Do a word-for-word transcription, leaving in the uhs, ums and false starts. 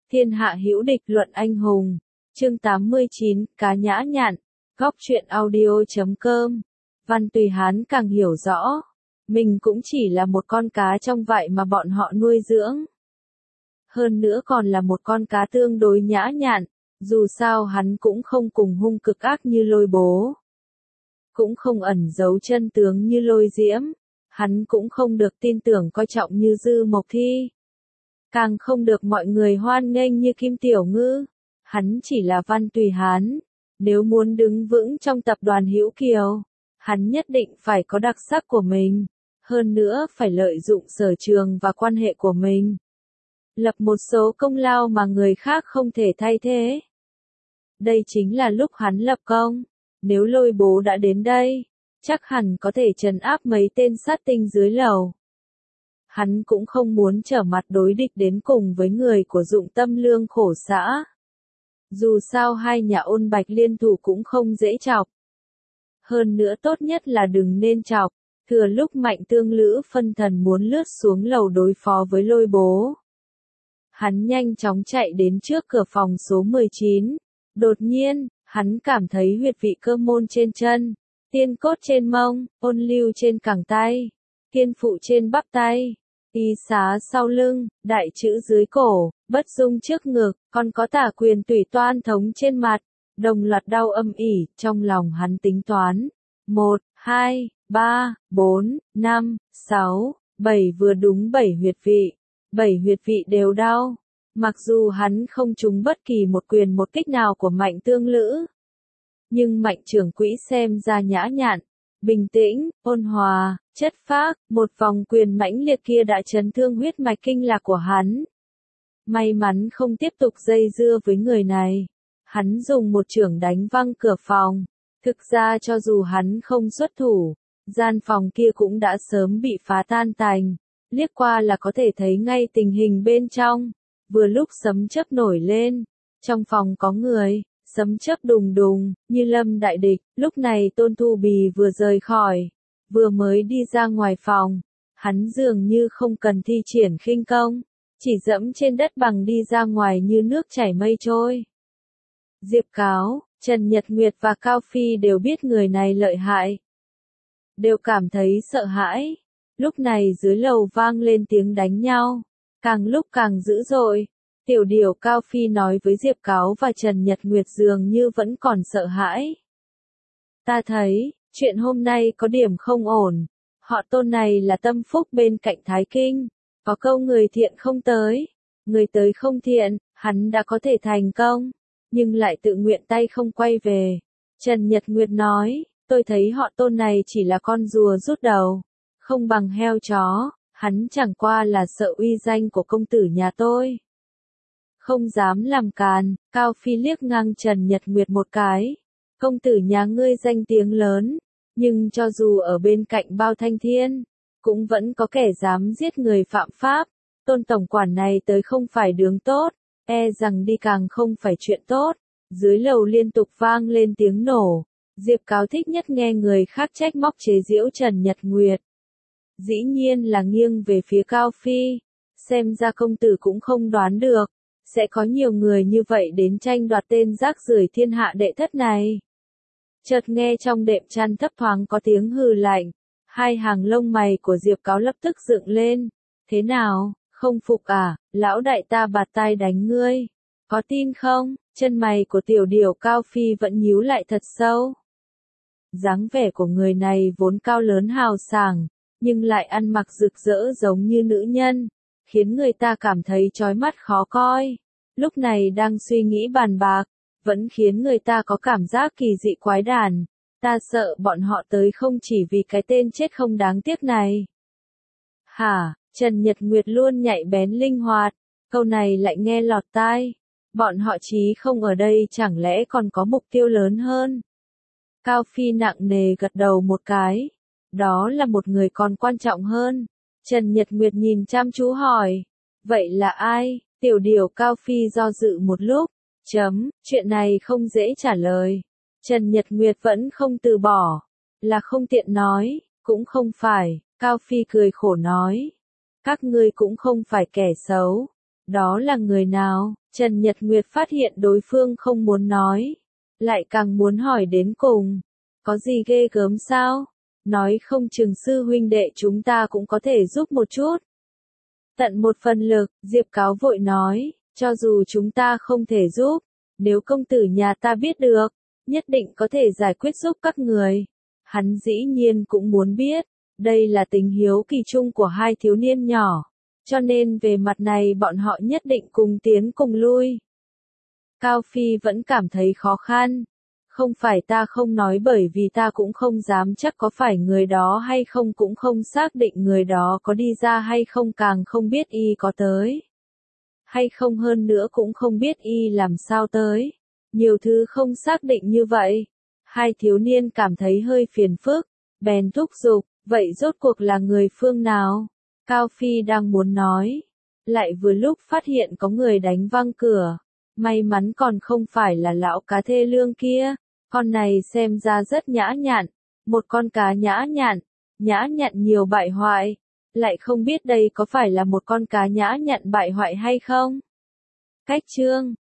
Thiên hạ hữu địch luận anh hùng. Chương tám mươi chín, cá nhã nhặn. Góc truyện audio chấm com. Văn Tùy Hán càng hiểu rõ, mình cũng chỉ là một con cá trong vại mà bọn họ nuôi dưỡng. Hơn nữa còn là một con cá tương đối nhã nhặn, dù sao hắn cũng không cùng hung cực ác như Lôi Bố. Cũng không ẩn giấu chân tướng như Lôi Diễm, hắn cũng không được tin tưởng coi trọng như Dư Mộc Thi. Càng không được mọi người hoan nghênh như Kim Tiểu Ngư. Hắn chỉ là Văn Tùy Hán, nếu muốn đứng vững trong tập đoàn Hữu Kiều, hắn nhất định phải có đặc sắc của mình, hơn nữa phải lợi dụng sở trường và quan hệ của mình. Lập một số công lao mà người khác không thể thay thế. Đây chính là lúc hắn lập công, nếu Lôi Bố đã đến đây, chắc hẳn có thể trấn áp mấy tên sát tinh dưới lầu. Hắn cũng không muốn trở mặt đối địch đến cùng với người của Dụng Tâm Lương Khổ xã. Dù sao hai nhà Ôn Bạch liên thủ cũng không dễ chọc. Hơn nữa tốt nhất là đừng nên chọc, thừa lúc Mạnh Tương Lữ phân thần muốn lướt xuống lầu đối phó với Lôi Bố. Hắn nhanh chóng chạy đến trước cửa phòng số mười chín. Đột nhiên, hắn cảm thấy huyệt vị cơ môn trên chân, tiên cốt trên mông, ôn lưu trên cẳng tay, kiên phụ trên bắp tay, y xá sau lưng, đại chữ dưới cổ, bất dung trước ngực, còn có tả quyền tủy toan thống trên mặt, đồng loạt đau âm ỉ, trong lòng hắn tính toán. một, hai, ba, bốn, năm, sáu, bảy vừa đúng bảy huyệt vị. bảy huyệt vị đều đau. Mặc dù hắn không trúng bất kỳ một quyền một kích nào của Mạnh Tương Lữ. Nhưng Mạnh trưởng quỹ xem ra nhã nhặn, bình tĩnh, ôn hòa, chất phác, một vòng quyền mãnh liệt kia đã chấn thương huyết mạch kinh lạc của hắn. May mắn không tiếp tục dây dưa với người này. Hắn dùng một chưởng đánh văng cửa phòng. Thực ra cho dù hắn không xuất thủ, gian phòng kia cũng đã sớm bị phá tan tành. Liếc qua là có thể thấy ngay tình hình bên trong. Vừa lúc sấm chớp nổi lên, trong phòng có người, sấm chớp đùng đùng, như lâm đại địch. Lúc này Tôn Thu Bì vừa rời khỏi, vừa mới đi ra ngoài phòng, hắn dường như không cần thi triển khinh công, chỉ dẫm trên đất bằng đi ra ngoài như nước chảy mây trôi. Diệp Cáo, Trần Nhật Nguyệt và Cao Phi đều biết người này lợi hại, đều cảm thấy sợ hãi. Lúc này dưới lầu vang lên tiếng đánh nhau, càng lúc càng dữ dội. Tiểu Điều Cao Phi nói với Diệp Cáo và Trần Nhật Nguyệt dường như vẫn còn sợ hãi. Ta thấy, chuyện hôm nay có điểm không ổn. Họ Tôn này là tâm phúc bên cạnh Thái Kinh. Có câu người thiện không tới, người tới không thiện, hắn đã có thể thành công, nhưng lại tự nguyện tay không quay về. Trần Nhật Nguyệt nói, tôi thấy họ Tôn này chỉ là con rùa rút đầu, không bằng heo chó, hắn chẳng qua là sợ uy danh của công tử nhà tôi. Không dám làm càn. Cao Phi liếc ngang Trần Nhật Nguyệt một cái. Công tử nhà ngươi danh tiếng lớn, nhưng cho dù ở bên cạnh Bao Thanh Thiên, cũng vẫn có kẻ dám giết người phạm pháp. Tôn tổng quản này tới không phải đường tốt, e rằng đi càng không phải chuyện tốt. Dưới lầu liên tục vang lên tiếng nổ. Diệp Cáo thích nhất nghe người khác trách móc chế giễu Trần Nhật Nguyệt. Dĩ nhiên là nghiêng về phía Cao Phi. Xem ra công tử cũng không đoán được, sẽ có nhiều người như vậy đến tranh đoạt tên rác rưởi thiên hạ đệ thất này. Chợt nghe trong đệm chăn thấp thoáng có tiếng hừ lạnh. Hai hàng lông mày của Diệp Cáo lập tức dựng lên. Thế nào, không phục à, lão đại ta bạt tai đánh ngươi. Có tin không? Chân mày của Tiểu Điều Cao Phi vẫn nhíu lại thật sâu. Dáng vẻ của người này vốn cao lớn hào sảng, nhưng lại ăn mặc rực rỡ giống như nữ nhân, khiến người ta cảm thấy chói mắt khó coi. Lúc này đang suy nghĩ bàn bạc, vẫn khiến người ta có cảm giác kỳ dị quái đản. Ta sợ bọn họ tới không chỉ vì cái tên chết không đáng tiếc này. Hả, Trần Nhật Nguyệt luôn nhạy bén linh hoạt, câu này lại nghe lọt tai. Bọn họ chí không ở đây chẳng lẽ còn có mục tiêu lớn hơn? Cao Phi nặng nề gật đầu một cái. Đó là một người còn quan trọng hơn. Trần Nhật Nguyệt nhìn chăm chú hỏi. Vậy là ai? Tiểu Điều Cao Phi do dự một lúc. Chấm, chuyện này không dễ trả lời. Trần Nhật Nguyệt vẫn không từ bỏ. Là không tiện nói, cũng không phải. Cao Phi cười khổ nói. Các ngươi cũng không phải kẻ xấu. Đó là người nào? Trần Nhật Nguyệt phát hiện đối phương không muốn nói, lại càng muốn hỏi đến cùng. Có gì ghê gớm sao? Nói không chừng sư huynh đệ chúng ta cũng có thể giúp một chút. Tận một phần lực, Diệp Cáo vội nói, cho dù chúng ta không thể giúp, nếu công tử nhà ta biết được, nhất định có thể giải quyết giúp các người. Hắn dĩ nhiên cũng muốn biết, đây là tình hiếu kỳ chung của hai thiếu niên nhỏ, cho nên về mặt này bọn họ nhất định cùng tiến cùng lui. Cao Phi vẫn cảm thấy khó khăn. Không phải ta không nói bởi vì ta cũng không dám chắc có phải người đó hay không, cũng không xác định người đó có đi ra hay không, càng không biết y có tới hay không, hơn nữa cũng không biết y làm sao tới. Nhiều thứ không xác định như vậy. Hai thiếu niên cảm thấy hơi phiền phức, bèn thúc giục, vậy rốt cuộc là người phương nào? Cao Phi đang muốn nói, lại vừa lúc phát hiện có người đánh văng cửa. May mắn còn không phải là lão cá thê lương kia. Con này xem ra rất nhã nhặn, một con cá nhã nhặn, nhã nhặn nhiều bại hoại, lại không biết đây có phải là một con cá nhã nhặn bại hoại hay không. Cách chương